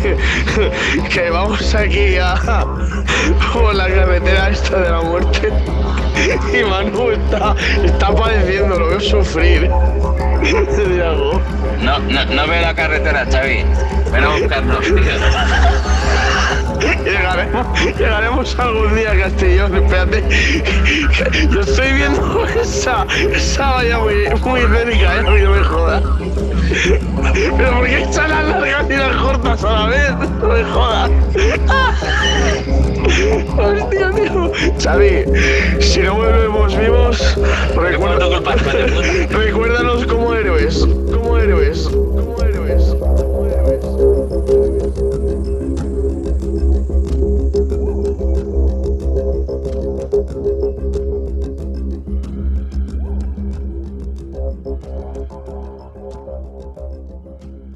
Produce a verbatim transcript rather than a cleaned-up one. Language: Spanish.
que vamos aquí a por la carretera esta de la muerte y Manu está, está padeciendo, lo veo sufrir. Diego. No, no, no veo la carretera, Xavi. Ven a buscarnos, tío. Llegaremos, llegaremos algún día a Castellón, espérate. Yo estoy viendo esa, esa valla muy, muy cerca, ¿eh? A mí no me jodas. Pero ¿por qué están las largas y las cortas a la vez? No me jodas. Hostia, tío. Xavi, si no volvemos vivos, recuerda, culpa, recuérdanos como héroes. Como héroes. Como héroes. Como héroes.